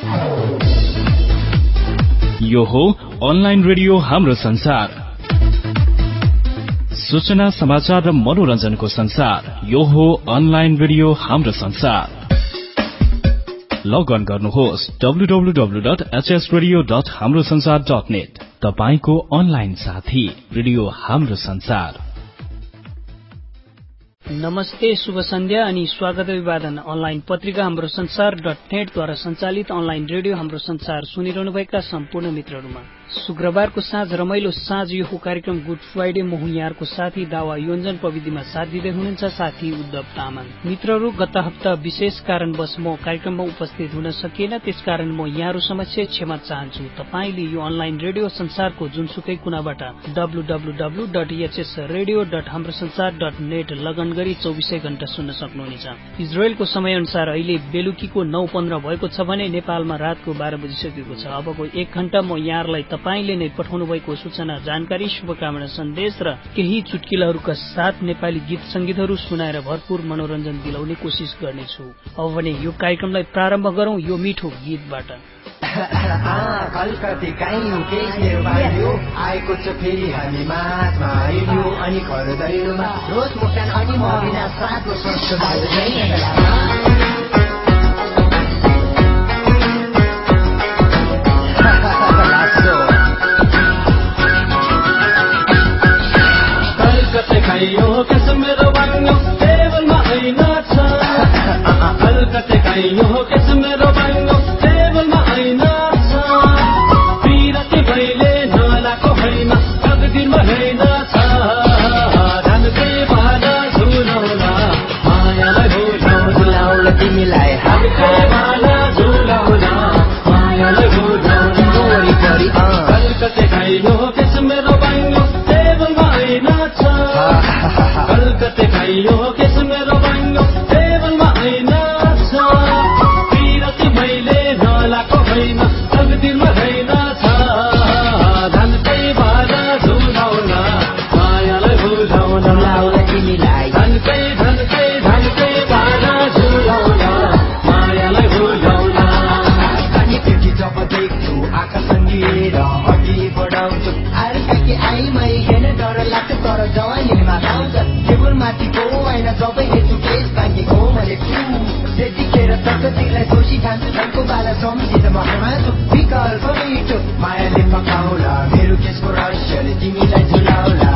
यो हो online radio हाम्रो संसार। सूचना समाचार र मनोरञ्जनको संसार। यो हो अनलाइन रेडियो हाम्रो संसार। लगअन गर्नुहोस् www.hsradio.hamrosansar.net। तपाईको अनलाइन साथी रेडियो हाम्रो संसार। नमस्ते, शुभ सन्ध्या अनि स्वागत अभिवादन। अनलाइन पत्रिका हाम्रो संसार .net द्वारा संचालित अनलाइन रेडियो हाम्रो संसार सुनिरहनुभएका सम्पूर्ण मित्रहरूमा शुक्रबारको साँझ रमाइलो साँझ यो कार्यक्रम गुड फ्राइडे। म हुँ यहाँको साथी दावा योन्जन, प्रविधिमा साथ दिँदै हुनुहुन्छ साथी उद्धव तामाङ। मित्रहरू, गत हप्ता विशेष कारणवश म कार्यक्रममा उपस्थित हुन सकिएन, त्यसकारण म यहाँहरू समक्ष क्षमा चाहन्छु। तपाईले यो अनलाइन रेडियो संसारको जुनसुकै कुनाबाट www.hsradio.hamrosansar.net लगन गरी 24 घण्टा सुन्न सक्नुहुनेछ। इजरायलको समय अनुसार अहिले बेलुकीको 9:15 भएको छ भने नेपालमा रातको 12 बजिसकेको छ। अबको 1 घण्टा म यहाँहरूलाई तपाईले नै पठाउनु भएको सूचना, जानकारी, शुभकामना सन्देश र केही चुटकिलाहरूका साथ नेपाली गीत संगीतहरू सुनाएर भरपूर मनोरञ्जन दिलाउने कोसिस गर्नेछु। अब भने यो कार्यक्रमलाई प्रारम्भ गरौं यो मिठो गीतबाट। कलकत्ते काइयो केसले बाल्यो आएको छ फेरि हामी माझमा आइयो अनि घर दैलोमा रोज मुक्तान अनि मबिना साथको संस्कृत कलकत्ते काइयो केस मेरो बाङ्गो टेबलमा ऐना छ। कलकत्ते काइयो केस मेरो बाङ्गो टेबलमा ऐना छ। पिरती भैले नलाको हैन तकदिरमा हैन छ। धनकै भाला झुलाउला मायालाई झुलाउला तिमीलाई धनकै भाला झुलाउला मायालाई झुलाउला वरिपरि कलकत्ते काइयो केस मेरो बाङ्गो टेबलमा ऐना छ। कलकत्ते काइयो केस मेरो बाङ्गो टेबलमा ऐना छ। पिरती भैले नलाको हैन तकदिरमा हैन छ। धनकै भाला झुलाउला मायालाई झुलाउला तिमीलाई धनकै धनकै धनकै भाला झुलाउला मायालाई झुलाउला। अनि केटी जब देख्छु आँखा सङ्गिएर अघि बढाउँछु अर्काकी आइमै हेर्न डर लाग्छ तर जवानीमा आउँछ। टेबलमाथिको आइना सबै हेर्छु केस बाँकेको मैले त्यतिखेर तकतिरलाई सोची खान्छु धनको बाला सम्झिँद म हाँसु विकल्प मिठो मायाले पकाउला मेरो केसको रहस्यले तिमीलाई झुलाउला।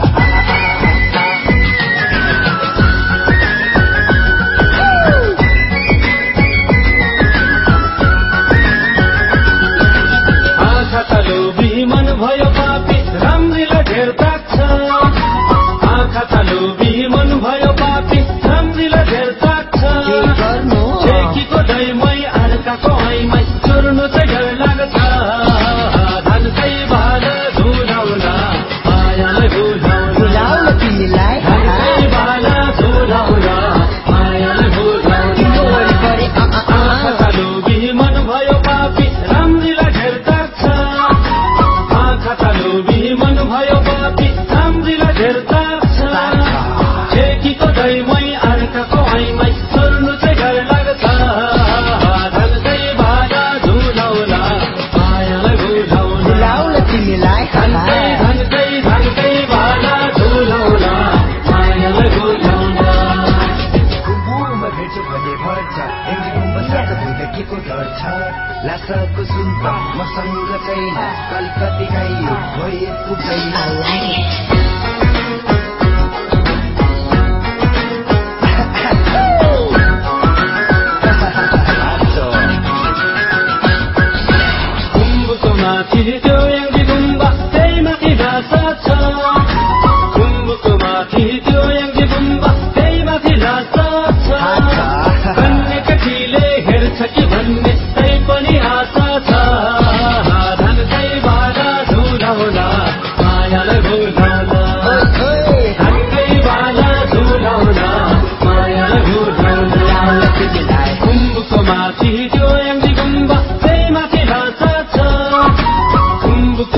आँखा त लोभी मन भयो पापी राम्रीलाई ढेर ताक्छ। आँखा त लोभी मन भयो पापी राम्रीलाई ढेर ताक्छ। छेकीको दैमै अर्काको ऐमै चुर्नु चाहिँ डर लाग्छ। धनकै भाला झुलाउला मायालाई झुलाउला तिमीलाई धनकै भाला झुलाउला मायालाई झुलाउला। आँखा त लोभी मन भयो पापी राम्रीलाई ढेर ताक्छ। आँखा त लोभी मन भयो पापी राम्रीलाई ढेर ताक्छ। छेकीको दैमै अर्काको ऐमै चुर्नु चाहिँ डर लाग्छ। धनकै भाला झुलाउला मायालाई झुलाउला तिमीलाई धनकै धनकै धनकै भाला झुलाउला मायालाई झुलाउला। कुम्भमा भेट्छु भने भन्छ एमजीमा साथ भुइँद केको डर छ। लासाको सुन्दा मसँग छैन कलकत्ते काइयो भए पुग्दैन। कुम्भको माथि त्यो याङ्गी गुम्बा त्यही माथि भाषा छ। कुम्भको माथि त्यो याङ्गी गुम्बा त्यही माथि भाषा छ। भन्ने केटीले हेर्छ कि भन्ने त्यही पनि आशा छ। धनकै भाला झुलाउला मायालाई झुलाउला धनकै भाला झुलाउला मायालाई झुलाउला। कुम्भको माथि त्यो याङ्गी गुम्बा त्यही माथि भाषा छ। कुम्भको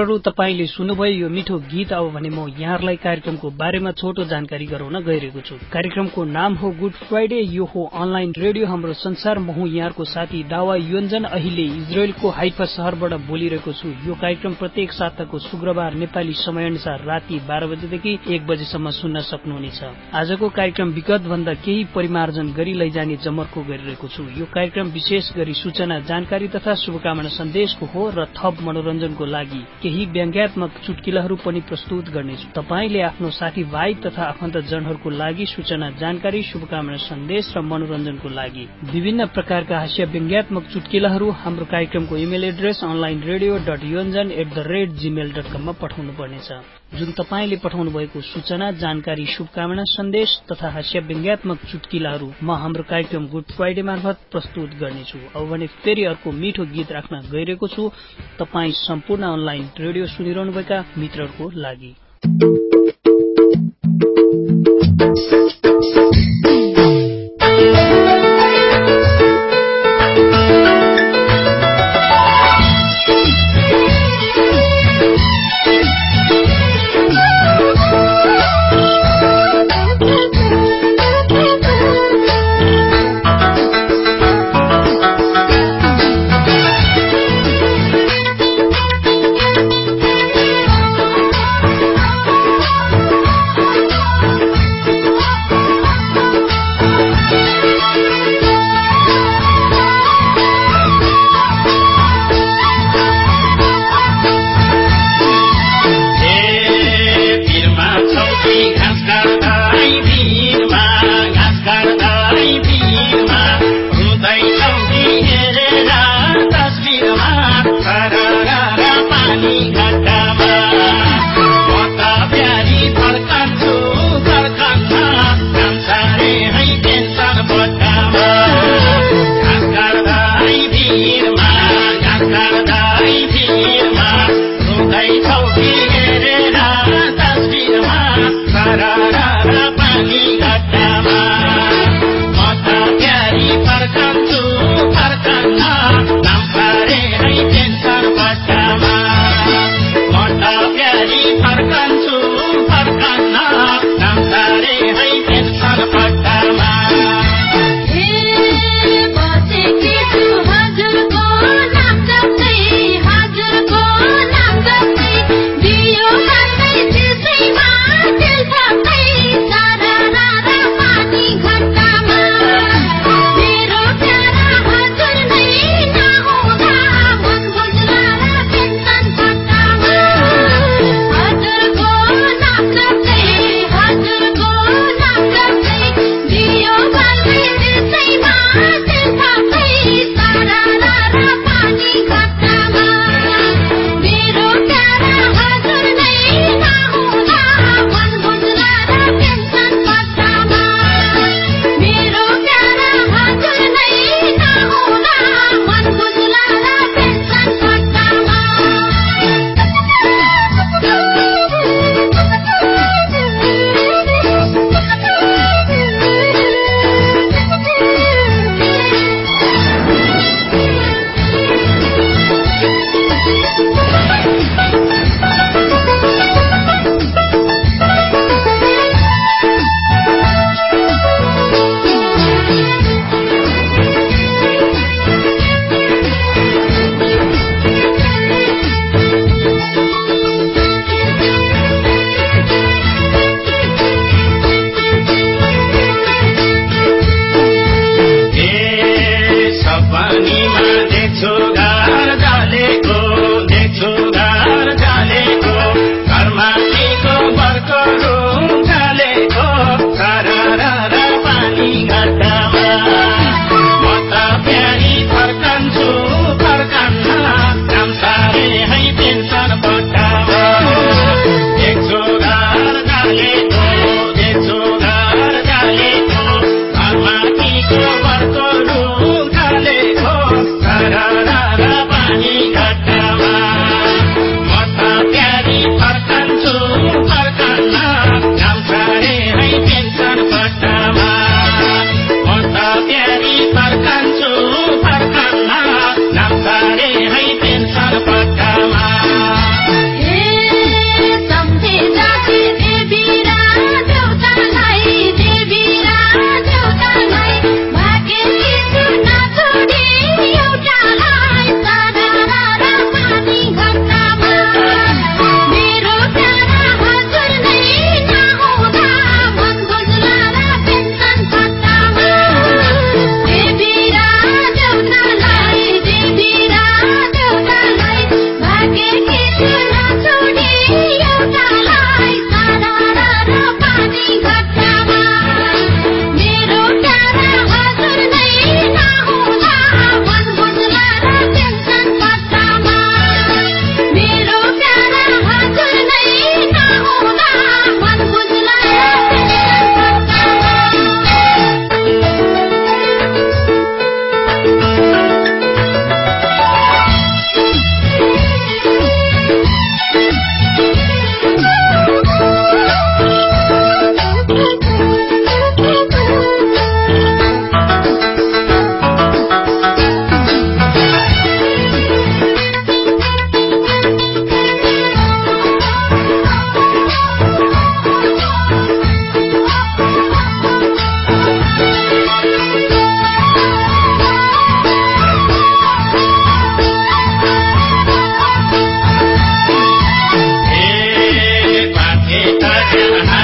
मित्रहरू, तपाईले सुन्नुभयो यो मिठो गीत। अब भने म यहाँहरूलाई कार्यक्रमको बारेमा छोटो जानकारी गराउन गइरहेको छु। कार्यक्रमको नाम हो गुड फ्राइडे। यो हो अनलाइन रेडियो हाम्रो संसार। म हुँ यहाँको साथी दावा योन्जन। अहिले इजरायलको हाइफा शहरबाट बोलिरहेको छु। यो कार्यक्रम प्रत्येक साताको शुक्रबार नेपाली समय अनुसार राति 12 बजेदेखि 1 बजेसम्म सुन्न सक्नुहुनेछ। आजको कार्यक्रम विगत भन्दा केही परिमार्जन गरी लैजाने जमर्को गरिरहेको छु। यो कार्यक्रम विशेष गरी सूचना, जानकारी तथा शुभकामना सन्देशको हो र थप मनोरञ्जनको लागि केही व्यङ्ग्यात्मक चुटकिलाहरू पनि प्रस्तुत गर्नेछु। तपाईले आफ्नो साथीभाइ तथा आफन्तजनहरूको लागि सूचना, जानकारी, शुभकामना सन्देश र मनोरञ्जनको लागि विभिन्न प्रकारका हास्य व्यङ्ग्यात्मक चुटकिलाहरू हाम्रो कार्यक्रमको इमेल एड्रेस onlineradio.yonjan@gmail.com मा पठाउनु पर्नेछ। जुन तपाईले पठाउनु भएको सूचना, जानकारी, शुभकामना सन्देश तथा हास्य व्यङ्ग्यात्मक चुटकिलाहरू म हाम्रो कार्यक्रम गुड फ्राइडे मार्फत प्रस्तुत गर्नेछु। अब भने फेरि अर्को मिठो गीत राख्न गइरहेको छु तपाई सम्पूर्ण अनलाइन रेडियो सुनिरहनुभएका मित्रहरूको लागि।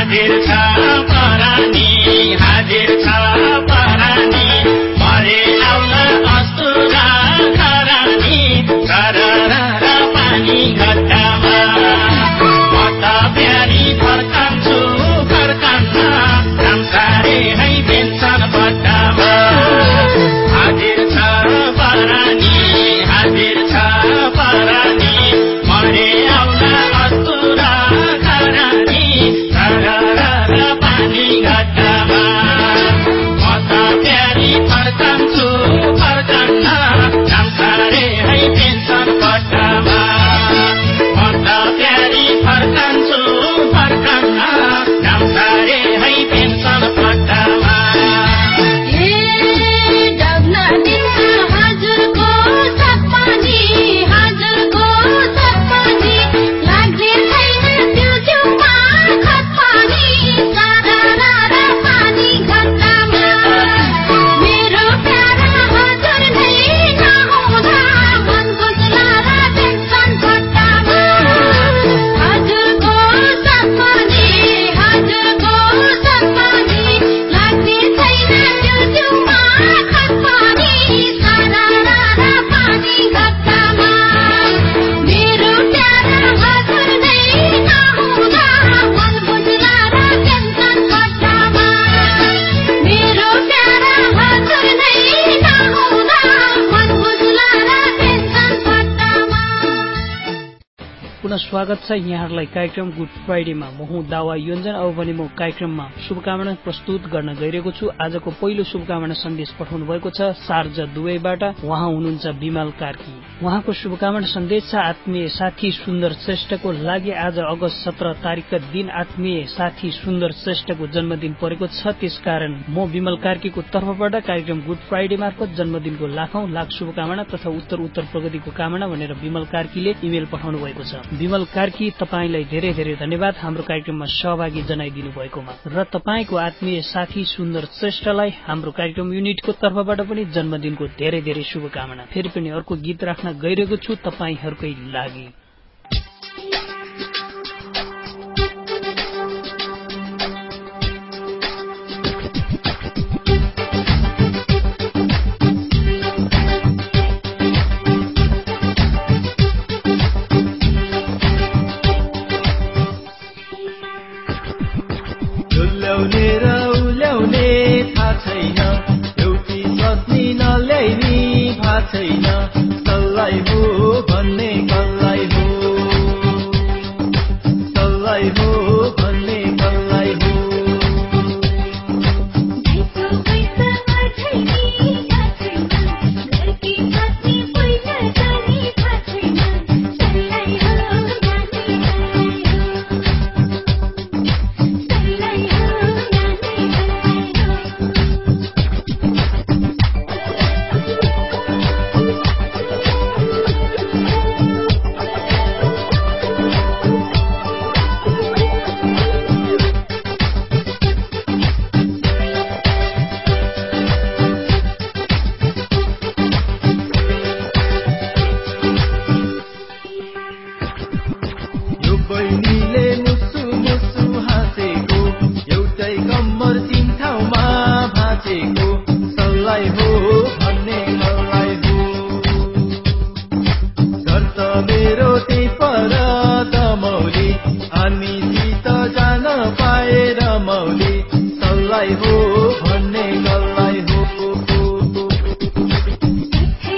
हाजिर छ परानी हाजिर छ परानी मरे आउला अस्तुरा खरानी सरर पानी घट्टामा म त प्यारी फर्कन्छु फर्कन्न संसारे है पेन्सन पट्टामा हाजिर छ परानी हाजिर छ परानी मरे आउला अस्तुरा खरानी सरर पानी घट्टामा म त प्यारी फर्कन्छु फर्कन्न संसारे है पेन्सन पट्टामा म त प्यारी फर्कन्छु फर्कन्न संसारे है पेन्सन पट्टामा स्वागत छ यहाँहरूलाई कार्यक्रम गुड फ्राइडेमा। म हुँ दावा योन्जन। अब पनि म कार्यक्रममा शुभकामना प्रस्तुत गर्न गइरहेको छु। आजको पहिलो शुभकामना सन्देश पठाउनु भएको छ शारजा दुबईबाट। उहाँ हुनुहुन्छ विमल कार्की। उहाँको शुभकामना सन्देश छ आत्मीय साथी सुन्दर श्रेष्ठको लागि। आज अगस्त 17 तारिकका दिन आत्मीय साथी सुन्दर श्रेष्ठको जन्मदिन परेको छ। त्यसकारण म विमल कार्कीको तर्फबाट कार्यक्रम गुड फ्राइडे मार्फत जन्मदिनको लाखौं लाख शुभकामना तथा उत्तर प्रगतिको कामना भनेर विमल कार्कीले इमेल पठाउनु भएको छ। विमल कार्की, तपाईलाई धेरै धेरै धन्यवाद हाम्रो कार्यक्रममा सहभागी जनाइदिनु भएकोमा। र तपाईको आत्मीय साथी सुन्दर श्रेष्ठलाई हाम्रो कार्यक्रम युनिटको तर्फबाट पनि जन्मदिनको धेरै धेरै शुभकामना। फेरि पनि अर्को गीत राख्न गइरहेको छु तपाईहरुकै लागि।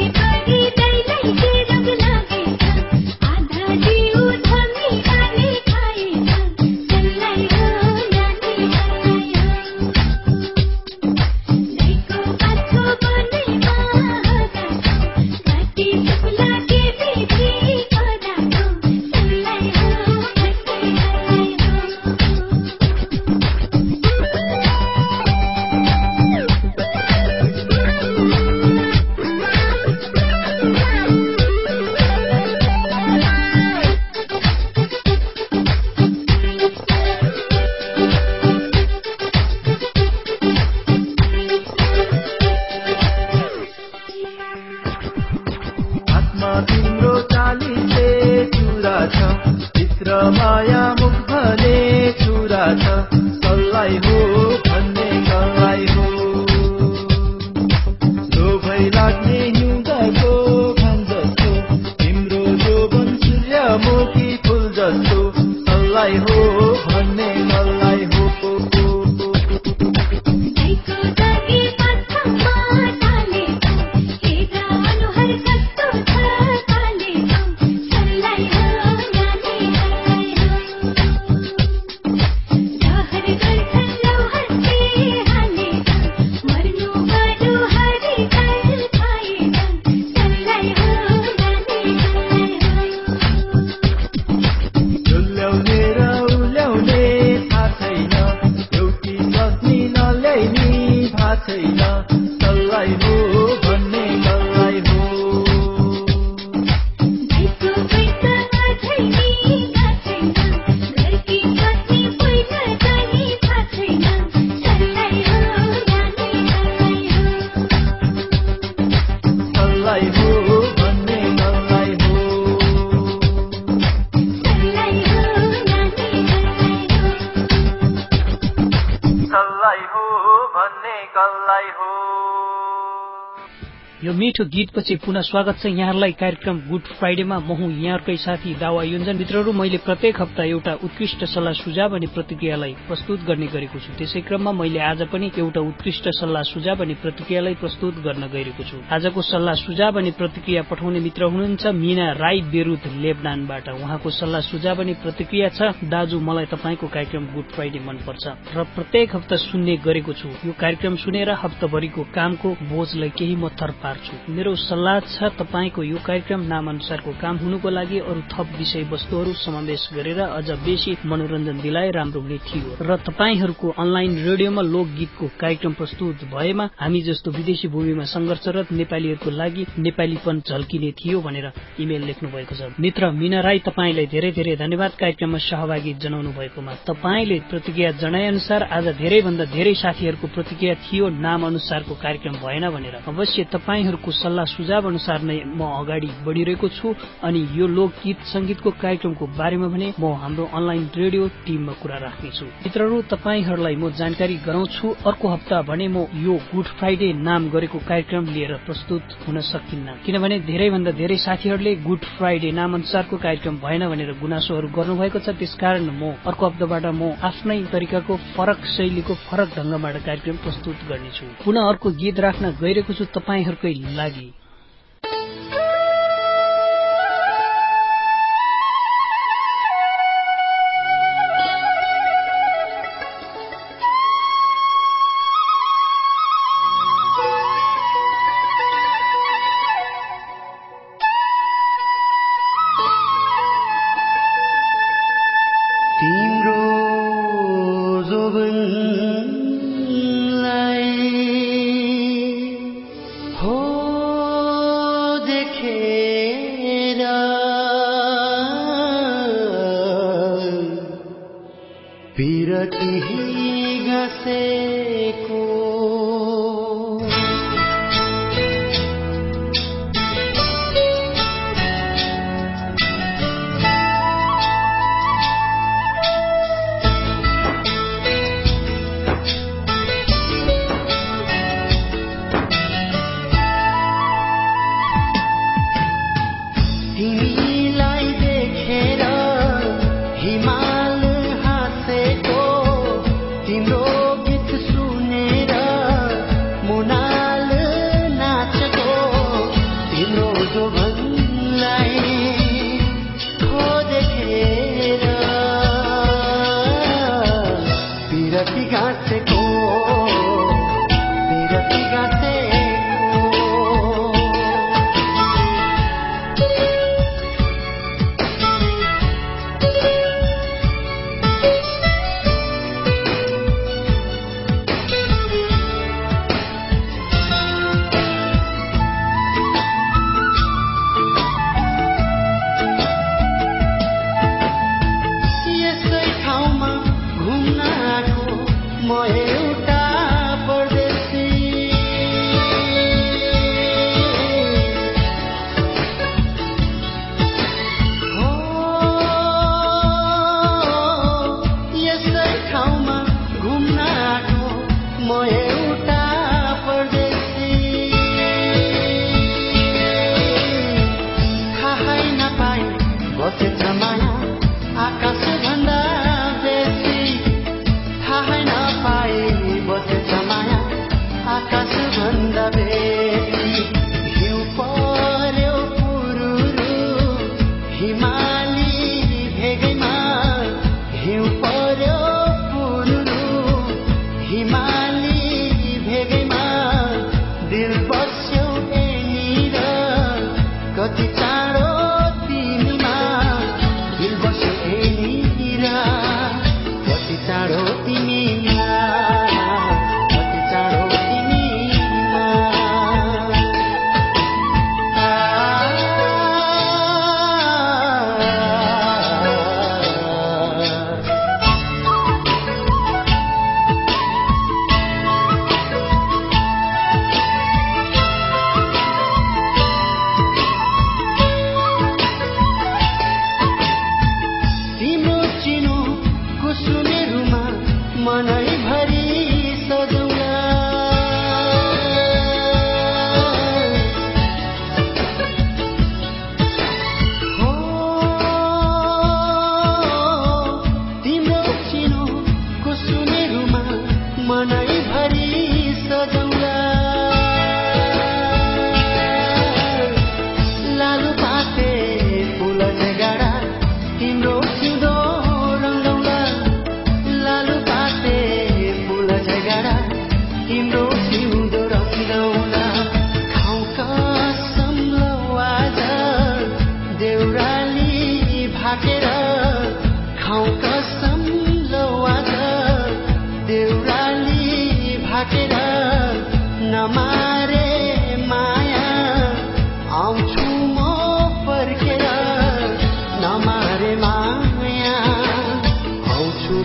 आधा जीव धनी माया मुख भने छुरा छ सल्लाइ हो भन्ने कसलाई हो लोभै लाग्ने हिउँदको घाम जस्तो तिम्रो जोबन सूर्यमुखी फुल जस्तो सल्लाइ हो भन्ने कसलाई हो यो मिठो गीतपछि पुनः स्वागत छ यहाँहरूलाई कार्यक्रम गुड फ्राइडेमा। म हुँ यहाँहरूकै साथी दावा योन्जन। मित्रहरू, मैले प्रत्येक हप्ता एउटा उत्कृष्ट सल्लाह सुझाव अनि प्रतिक्रियालाई प्रस्तुत गर्ने गरेको छु। त्यसै क्रममा मैले आज पनि एउटा उत्कृष्ट सल्लाह सुझाव अनि प्रतिक्रियालाई प्रस्तुत गर्न गइरहेको छु। आजको सल्लाह सुझाव अनि प्रतिक्रिया पठाउने मित्र हुनुहुन्छ मीना राई बेरुत लेबनानबाट। उहाँको सल्लाह सुझाव अनि प्रतिक्रिया छ, दाजु मलाई तपाईको कार्यक्रम गुड फ्राइडे मनपर्छ र प्रत्येक हप्ता सुन्ने गरेको छु। यो कार्यक्रम सुनेर हप्ताभरिको कामको बोझलाई केही म थर पार्छु। मेरो सल्लाह छ, तपाईको यो कार्यक्रम नाम अनुसारको काम हुनुको लागि अरू थप विषय वस्तुहरू समावेश गरेर अझ बेसी मनोरञ्जन दिलाए राम्रो हुने थियो र तपाईहरूको अनलाइन रेडियोमा लोकगीतको कार्यक्रम प्रस्तुत भएमा हामी जस्तो विदेशी भूमिमा संघर्षरत नेपालीहरूको लागि नेपालीपन झल्किने थियो भनेर इमेल लेख्नु भएको छ। मित्र मीना राई, तपाईलाई धेरै धेरै धन्यवाद कार्यक्रममा सहभागी जनाउनु भएकोमा। तपाईले प्रतिक्रिया जनाए अनुसार आज धेरै भन्दा धेरै साथीहरूको प्रतिक्रिया थियो नाम अनुसारको कार्यक्रम भएन भनेर। अवश्य तपाईहरूको सल्लाह सुझाव अनुसार नै म अगाडि बढिरहेको छु अनि यो लोकगीत संगीतको कार्यक्रमको बारेमा भने म हाम्रो अनलाइन रेडियो टिममा कुरा राख्नेछु। मित्रहरू, तपाईहरूलाई म जानकारी गराउँछु, अर्को हप्ता भने म यो गुड फ्राइडे नाम गरेको कार्यक्रम लिएर प्रस्तुत हुन सकिन्न, किनभने धेरै भन्दा धेरै साथीहरूले गुड फ्राइडे नाम अनुसारको कार्यक्रम भएन भनेर गुनासोहरू गर्नुभएको छ। त्यसकारण म अर्को हप्ताबाट म आफ्नै तरिकाको फरक शैलीको फरक ढंगबाट कार्यक्रम प्रस्तुत गर्नेछु। पुनः अर्को गीत राख्न गइरहेको छु तपाईहरूकै लागि।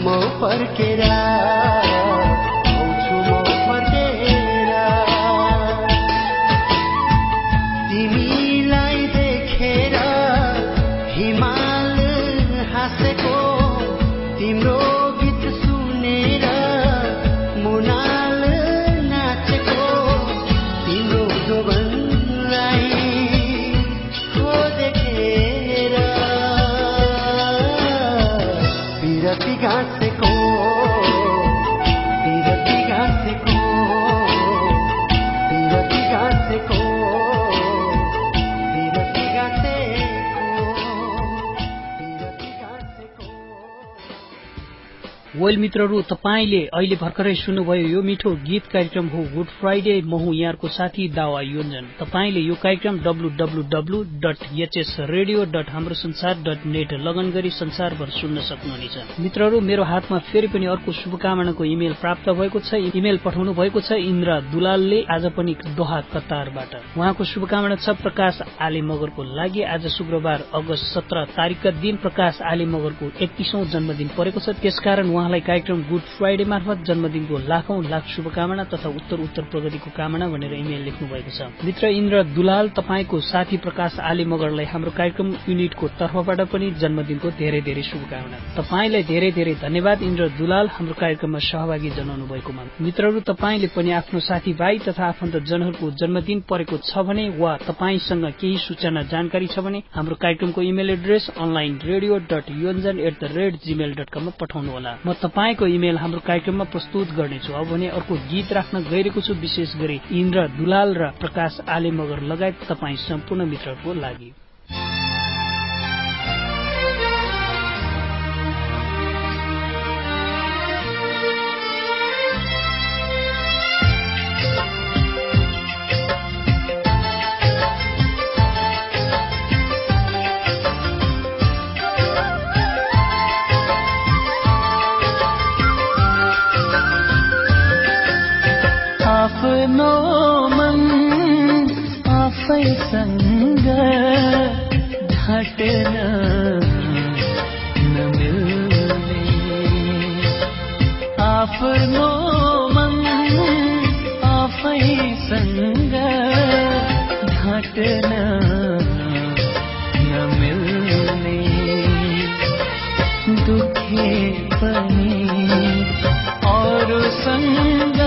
म फर्केर आउँछु म फर्केर तिमीलाई देखेर हिमाल हाँसेको तिम्रो गीत सुनेर मुनाल नाचेको तिम्रो जोबनलाई खोजेर बिरती घाँसेको बिरती घाँसेको बिरती घाँसेको बिरती घाँसेको बिरती घाँसेको। वेल मित्रहरू, तपाईले अहिले भर्खरै सुन्नुभयो यो मिठो गीत कार्यक्रम हो गुड फ्राइडे। म हुँ यहाँको साथी दावा योन्जन। तपाईले यो कार्यक्रम www.hsradio.hamrosansar.net लगन गरी संसारभर सुन्न सक्नुहुनेछ। मित्रहरू, मेरो हातमा फेरि पनि अर्को शुभकामनाको इमेल प्राप्त भएको छ। इमेल पठाउनु भएको छ इन्द्र दुलालले, आज पनि दोहा कतारबाट। उहाँको शुभकामना छ प्रकाश आले मगरको लागि। आज शुक्रबार अगस्त 17 तारिकका दिन प्रकाश आले मगरको 31औं जन्मदिन परेको छ। त्यसकारण उहाँलाई कार्यक्रम गुड फ्राइडे मार्फत जन्मदिनको लाखौं लाख शुभकामना तथा उत्तर प्रगतिको कामना भनेर इमेल लेख्नु भएको छ। मित्र इन्द्र दुलाल, तपाईको साथी प्रकाश आले मगरलाई हाम्रो कार्यक्रम युनिटको तर्फबाट पनि जन्मदिनको धेरै धेरै शुभकामना। तपाईलाई धेरै धेरै धन्यवाद इन्द्र दुलाल हाम्रो कार्यक्रममा सहभागी जनाउनु भएकोमा। मित्रहरू, तपाईले पनि आफ्नो साथीभाइ तथा आफन्तजनहरूको जन्मदिन परेको छ भने वा तपाईसँग केही सूचना जानकारी छ भने हाम्रो कार्यक्रमको इमेल एड्रेस onlineradio.yonjan@gmail.com मा पठाउनुहोला। म तपाईको इमेल हाम्रो कार्यक्रममा प्रस्तुत गर्नेछु। अब भने अर्को गीत राख्न गइरहेको छु, विशेष गरी इन्द्र दुलाल र प्रकाश आले मगर लगायत तपाई सम्पूर्ण मित्रहरूको लागि। आफ्नो मन आफैसँग ढाट्न नमिल्ने, आफ्नो मन आफैसँग ढाट्न नमिल्ने, दुखे पनि अरूसँग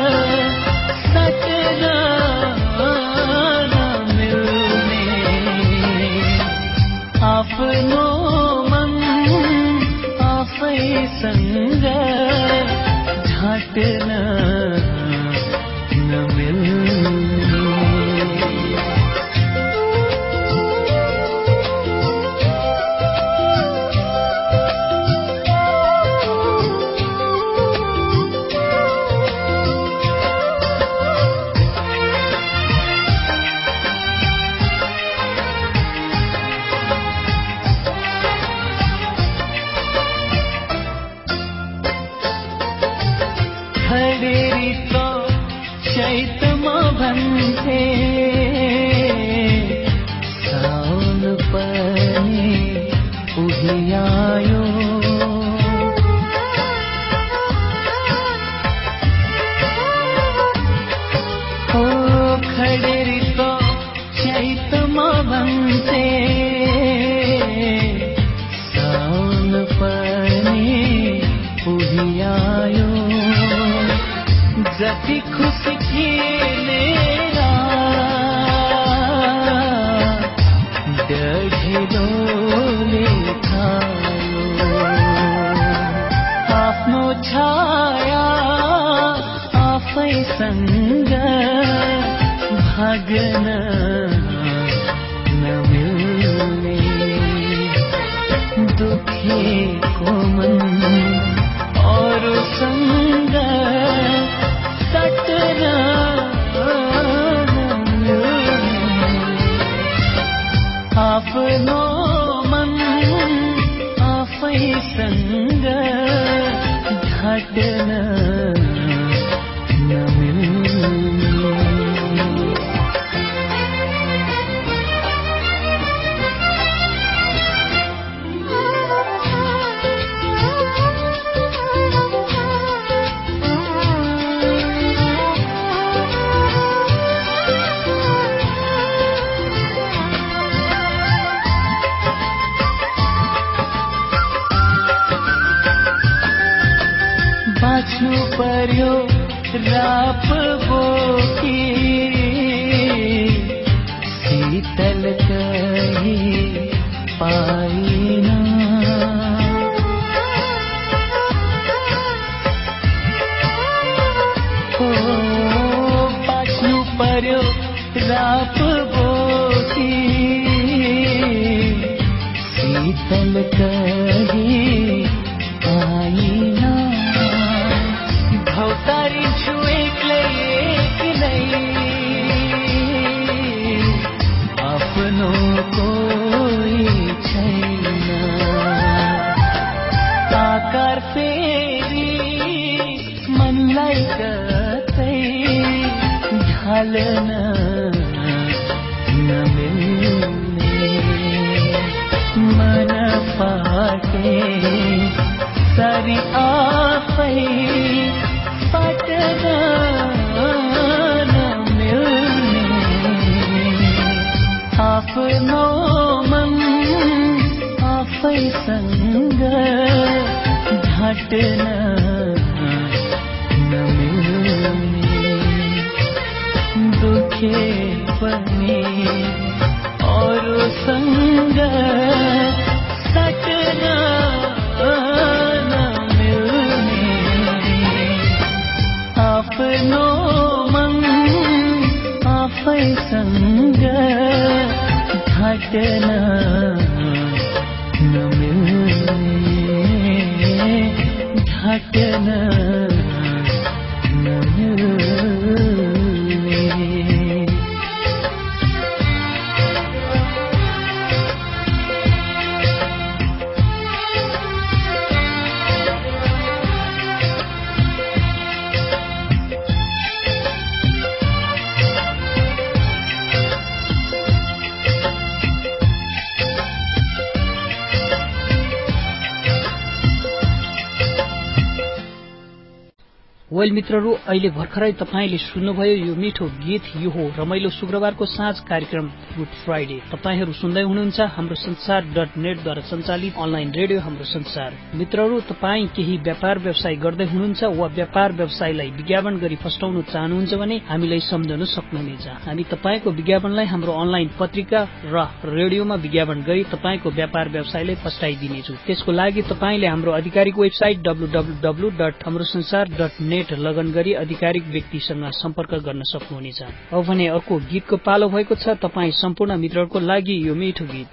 आफ्नो मन आफैसँग ढाट्न नमिल्ने। खडेरीको चैतमा भन्थे साउन पनि उहियायो, ओ खडेरीको चैतमा भन्थे साउन पनि उहियायो, जति खुशी खेलेरा डढेलोले खायो, आफ्नो छाया आफैसँग भाग्न नमिल्ने, दुखेको मन अरूसँग सट्न आफ्नो मन आफैसँग ढाट्न नमिल्ने। बाँच्नु पर्यो राप बोकी शीतल कहीं पाइन बाँच्नु पर्यो राप बोकी शीतल कहीं पाइन भौतारी छु एक्लै आफ्नो कोही छैन आकार फेरि मनलाई कतै ढाल्न नमिल्ने मन पाटे सरी आफै पाटन नमिल्ने आफ्नो मन आफैसँग ढाट्न नमिल्ने दुखे पनि अरूसँग सट्न नमिल्ने आफ्नो मन आफैसँग ढाट्न नमिल्ने ढाट्न वेल मित्रहरू, अहिले भर्खरै तपाईले सुन्नुभयो यो मिठो गीत। यो हो रमाइलो शुक्रबारको साँझ कार्यक्रम गुड फ्राइडे। तपाईहरू सुन्दै हुनुहुन्छ हाम्रो संसार.net द्वारा सञ्चालित अनलाइन रेडियो हाम्रो संसार। मित्रहरू, तपाई केही व्यापार व्यवसाय गर्दै हुनुहुन्छ वा व्यापार व्यवसायलाई विज्ञापन गरी फस्टाउन चाहनुहुन्छ भने हामीलाई सम्झन सक्नुहुनेछ। हामी तपाईको विज्ञापनलाई हाम्रो अनलाइन पत्रिका र रेडियोमा विज्ञापन गरी तपाईको व्यापार व्यवसायलाई फस्टाइदिनेछु। त्यसको लागि तपाईले हाम्रो आधिकारिक वेबसाइट www.hamrosansar.net लगन गरी आधिकारिक व्यक्तिसँग सम्पर्क गर्न सक्नुहुनेछ। अब भने अर्को गीतको पालो भएको छ। तपाई सम्पूर्ण मित्रहरूको लागि यो मिठो गीत।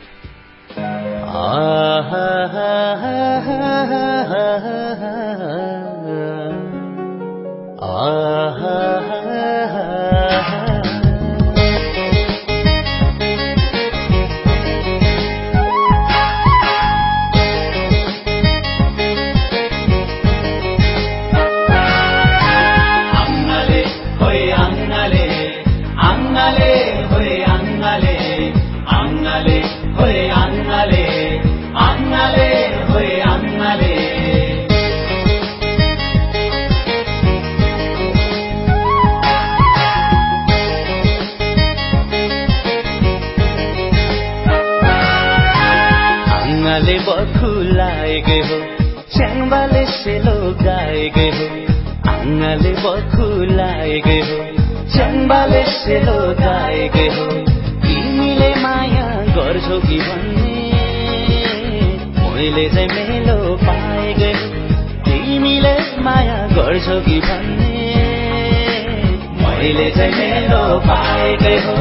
बखुलाएके हो च्याङबाले सेलो गाएके हो आङ्गाले बखुलाएके हो च्याङबाले सेलो गाएके हो तिमीले माया गर्छौ कि भन्ने मैले चाहिँ मेलो पाएकै हो तिमीले माया गर्छौ कि भन्ने मैले चाहिँ मेलो पाएकै हो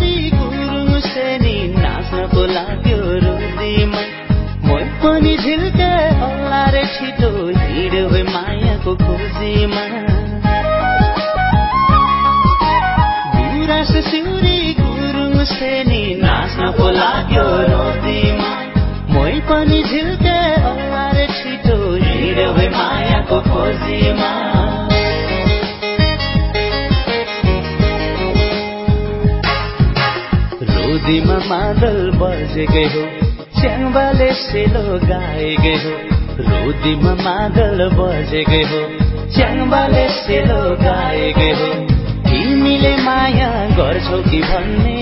झिल्क रुदीमा मादल बजेकै हो च्याङ्बाले सेलो गाएकै हो रुदीमा मादल बजेकै हो च्याङ्बाले सेलो गाएकै हो तिमीले माया गर्छौ कि भन्ने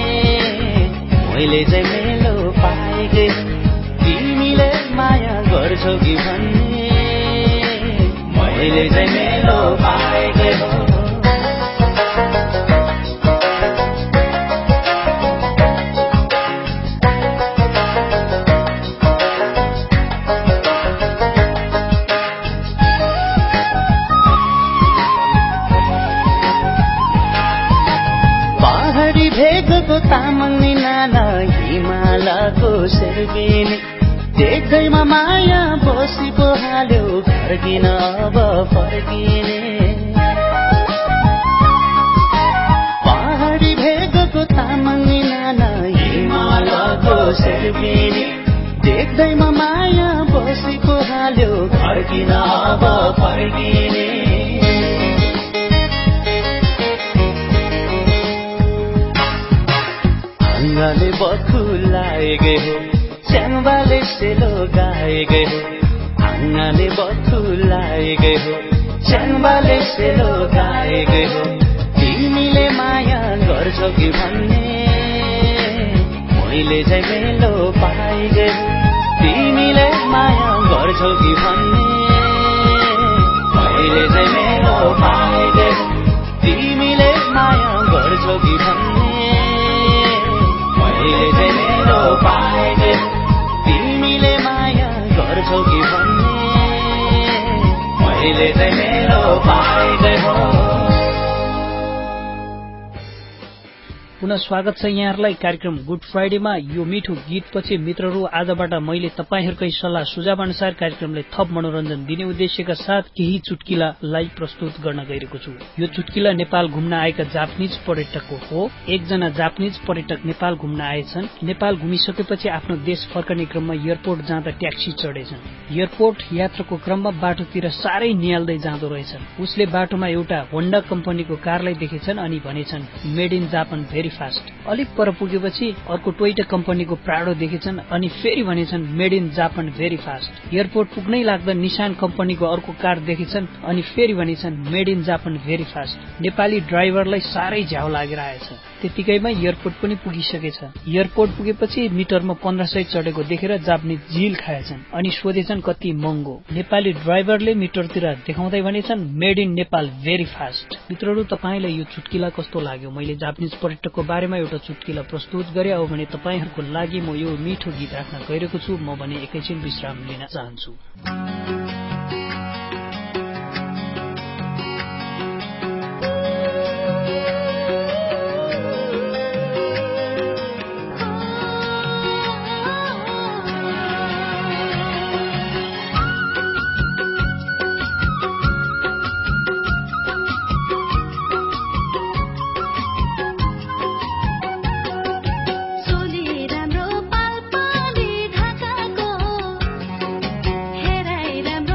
मैले चाहिँ मेलो पाएकै तिमीले माया गर्छौ कि भन्ने मैले चाहिँ मेलो पाएकै हो भेगको तामाङ्नी नाना हिमालको सेर्बिनी देख्दैमा माया बसी पो हाल्यो फर्किन अब फर्किने पहाडी भेगको तामाङ्नी नाना हिमालको सेर्बिनी देख्दैमा माया बसी पो हाल्यो फर्किन अब फर्किने ढङ्गले बखुलाएकै हो च्याङ्बाले सेलो गाएकै हो ढङ्गले बखुलाएकै हो च्याङ्बाले सेलो गाएकै हो तिमीले माया गर्छौ कि भन्ने मैले चाहिँ मेलो पाएकै हो तिमीले माया गर्छौ कि भन्ने मैले चाहिँ मेलो पाएकै हो तिमीले माया गर्छौ कि भन्ने मैले चाहिँ मेलो पाएकै तिमीले माया गर्छौ कि भन्ने मैले चाहिँ मेलो पाएकै हो पुनः स्वागत छ यहाँहरूलाई कार्यक्रम गुड फ्राइडेमा यो मिठो गीतपछि मित्रहरू आजबाट मैले तपाईहरूकै सल्लाह सुझाव अनुसार कार्यक्रमले थप मनोरञ्जन दिने उद्देश्यका साथ केही चुट्किलालाई प्रस्तुत गर्न गइरहेको छु यो चुट्किला नेपाल घुम्न आएका जापानिज पर्यटकको हो एकजना जापानिज पर्यटक नेपाल घुम्न आएछन् नेपाल घुमिसकेपछि आफ्नो देश फर्कने क्रममा एयरपोर्ट जाँदा ट्याक्सी चढेछन् एयरपोर्ट यात्राको क्रममा बाटोतिर साह्रै निहाल्दै जाँदो रहेछन् उसले बाटोमा एउटा होन्डा कम्पनीको कारलाई देखेछन् अनि भनेछन् made in Japan very fast अलिक पर पुगेपछि अर्को टोयोटा कम्पनीको प्राडो देखेछन् अनि फेरि भनेछन् made in Japan very fast airport पुग्नै लाग्दा निसान कम्पनीको अर्को कार देखेछन् अनि फेरि भनेछन् made in Japan very fast Nepali ड्राइभरलाई साह्रै झ्याउ लागेर आएछ त्यतिकैमा एयरपोर्ट पनि पुगिसकेछ एयरपोर्ट पुगेपछि मिटरमा 1500 चढेको देखेर जापानिज झिल खाएछन् अनि सोधेछन् कति महँगो नेपाली ड्राइभरले मिटरतिर देखाउँदै भनेछन् made in Nepal very fast मित्रहरू तपाईलाई यो चुट्किला कस्तो लाग्यो मैले जापानिज पर्यटकको बारेमा एउटा चुट्किला प्रस्तुत गरे अब भने तपाईहरुको लागि म यो मिठो गीत राख्न गइरहेको छु म भने एकैछिन विश्राम लिन चाहन्छु राम्रो पाल पाली ढाकाको हेराइ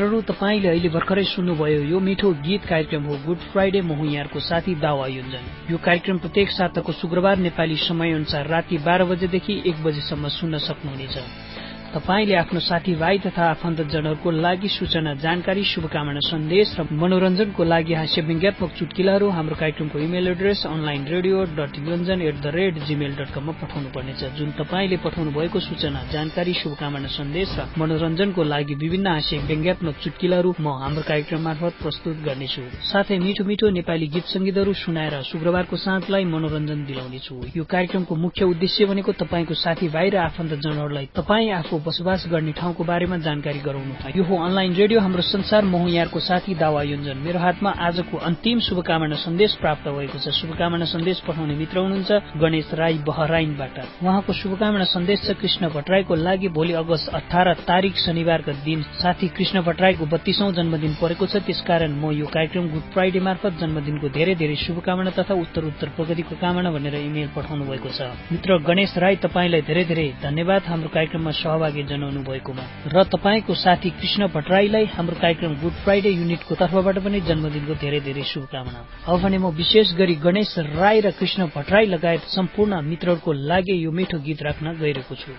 मित्रहरू, तपाईले अहिले भर्खरै सुन्नुभयो यो मिठो गीत कार्यक्रम हो गुड फ्राइडे। म हुँ यहाँको साथी दावा योन्जन। यो कार्यक्रम प्रत्येक साताको शुक्रबार नेपाली समय अनुसार राति 12 बजेदेखि 1 बजेसम्म सुन्न सक्नुहुनेछ। तपाईले आफ्नो साथीभाइ तथा आफन्तजनहरूको लागि सूचना, जानकारी, शुभकामना सन्देश र मनोरञ्जनको लागि हास्य व्यङ्ग्यात्मक चुटकिलाहरू हाम्रो कार्यक्रमको इमेल एड्रेस onlineradio.yonjan@gmail.com मा पठाउनु पर्नेछ। जुन तपाईले पठाउनु भएको सूचना, जानकारी, शुभकामना सन्देश र मनोरञ्जनको लागि विभिन्न हास्य व्यङ्ग्यात्मक चुटकिलाहरू म हाम्रो कार्यक्रम मार्फत प्रस्तुत गर्नेछु। साथै मिठो मिठो नेपाली गीत संगीतहरू सुनाएर शुक्रबारको साँझलाई मनोरञ्जन दिलाउनेछु। यो कार्यक्रमको मुख्य उद्देश्य भनेको तपाईको साथीभाइ र आफन्तजनहरूलाई तपाई आफू बसोबास गर्ने ठाउँको बारेमा जानकारी गराउनु। यो हो अनलाइन रेडियो हाम्रो संसार। म हुँ यहाँको साथी दावा योन्जन। मेरो हातमा आजको अन्तिम शुभकामना सन्देश प्राप्त भएको छ। शुभकामना सन्देश पठाउने मित्र हुनुहुन्छ गणेश राई बहराइनबाट। उहाँको शुभकामना सन्देश छ कृष्ण भट्टराईको लागि। भोलि अगस्त 18 तारिक शनिबारका दिन साथी कृष्ण भट्टराईको 32औं जन्मदिन परेको छ। त्यसकारण म यो कार्यक्रम गुड फ्राइडे मार्फत जन्मदिनको धेरै धेरै शुभकामना तथा उत्तर प्रगतिको कामना भनेर इमेल पठाउनु भएको छ। मित्र गणेश राई, तपाईलाई धेरै धेरै धन्यवाद हाम्रो कार्यक्रममा सहभागी जनाउनु भएकोमा। र तपाईको साथी कृष्ण भट्टराईलाई हाम्रो कार्यक्रम गुड फ्राइडे युनिटको तर्फबाट पनि जन्मदिनको धेरै धेरै शुभकामना। अब भने म विशेष गरी गणेश राई र कृष्ण भट्टराई लगायत सम्पूर्ण मित्रहरूको लागि यो मिठो गीत राख्न गइरहेको छु।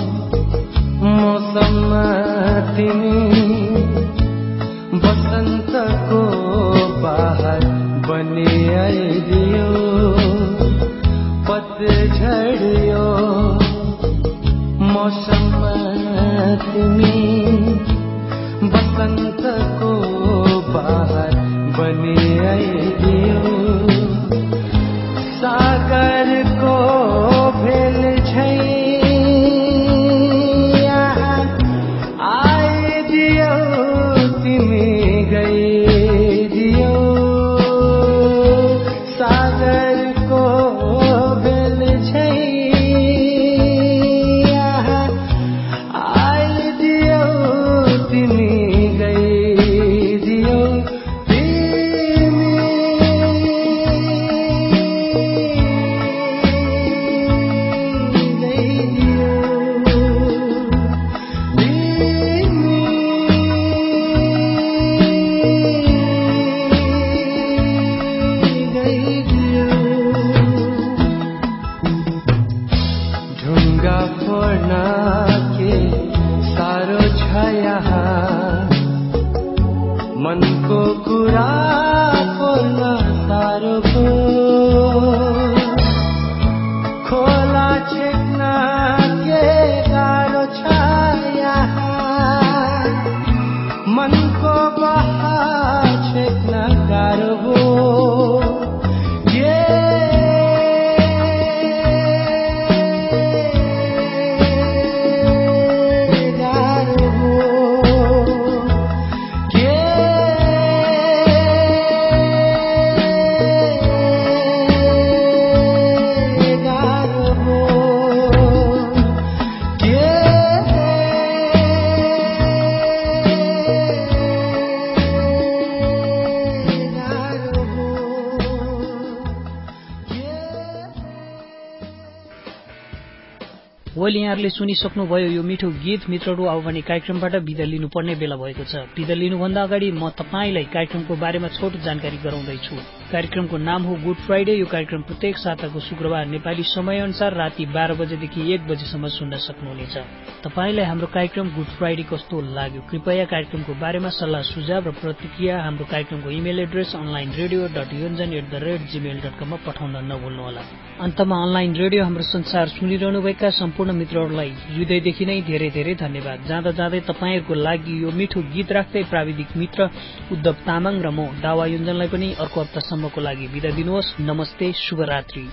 तिमी बसन्त बसन्तको बहार बनी आइदियो पतझड यो मौसममा तिमी बसन्तको बहार बनी आइदियो सागरको भेल छैया आइदियो तिमी गइदियो सागरको भेल छैया आइदियो तिमी गइदियो ढुङ्गा फोड्न के साह्रो छ यहाँ मनको कुरा फोड्न साह्रो पो खोला छेक्न के गाह्रो छ यहाँ मनको बहार छेक्न गाह्रो हो अहिले यहाँहरूले सुनिसक्नुभयो यो मिठो गीत। मित्रहरू, अब भने कार्यक्रमबाट बिदा लिनुपर्ने बेला भएको छ। बिदा लिनुभन्दा अगाडि म तपाईलाई कार्यक्रमको बारेमा छोटो जानकारी गराउँदैछु। कार्यक्रमको नाम हो गुड फ्राइडे। यो कार्यक्रम प्रत्येक साताको शुक्रबार नेपाली समय अनुसार राति 12 बजेदेखि 1 बजेसम्म सुन्न सक्नुहुनेछ। तपाईलाई हाम्रो कार्यक्रम गुड फ्राइडे कस्तो लाग्यो? कृपया कार्यक्रमको बारेमा सल्लाह सुझाव र प्रतिक्रिया हाम्रो कार्यक्रमको इमेल एड्रेस onlineradio.yonjan@gmail.com मा पठाउन नभुल्नुहोला। अन्तमा अनलाइन रेडियो हाम्रो संसार सुनिरहनुभएका सम्पूर्ण मित्रहरूलाई हृदयदेखि नै धेरै धेरै धन्यवाद। जाँदा जाँदै तपाईहरूको लागि यो मिठो गीत राख्दै प्राविधिक मित्र उद्धव तामाङ र म दावा योन्जनलाई पनि अर्को हप्तासम्मको लागि बिदा दिनुहोस्। नमस्ते, शुभरात्रि।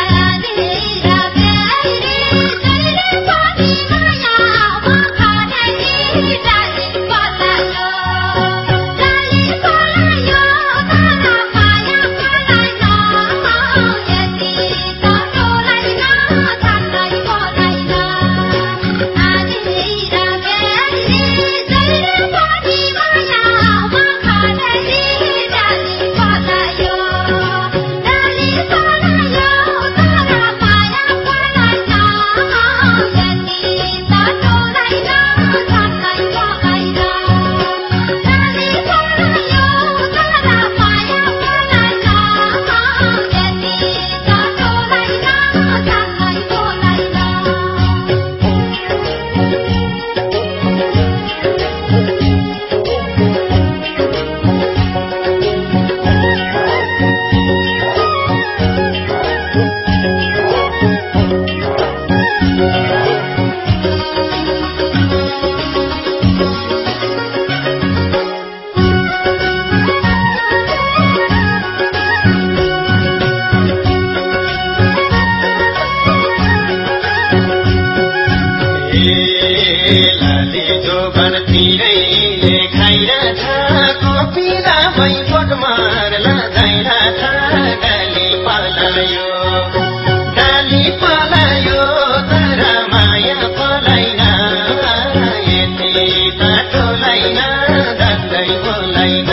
Bye. पिरैले खाइरहेछ कोपिलामै पटमारला जाइरहेछ डाली पलायो तर माया पलाइन यति बाटो लाइन जान्दै बोलाइन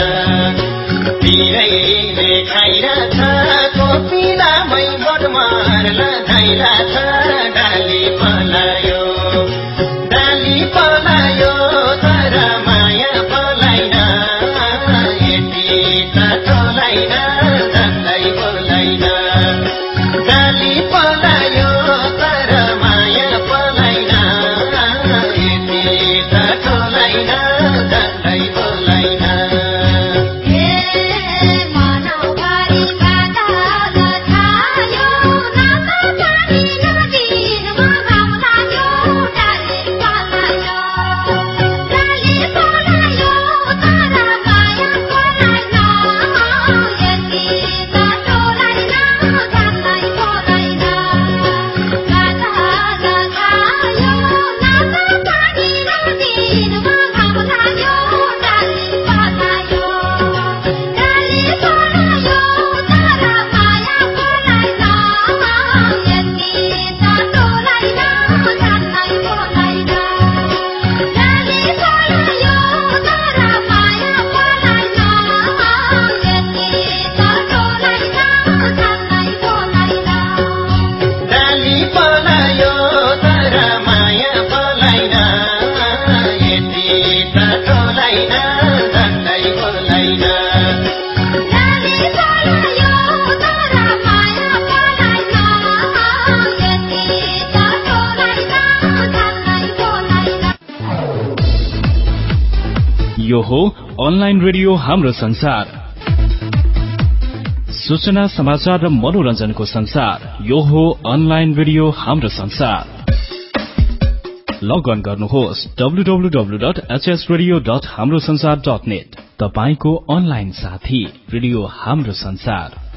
पिरैले खाइरहेछ कोपिलामै पटमारला जाइरहेछ डाली पलायो तर माया पलाइन यति बाटो लाइन जान्दै बोलाइन डाली पलायो तर माया पलाइन यति बाटो लाइन जान्दै बोलाइन यो हो अनलाइन रेडियो हाम्रो संसार। सूचना समाचार र मनोरञ्जनको संसार। यो हो अनलाइन रेडियो हाम्रो संसार। लगअन गर्नुहोस् www.hsradio.hamrosansar.net। तपाईको अनलाइन साथी रेडियो हाम्रो संसार।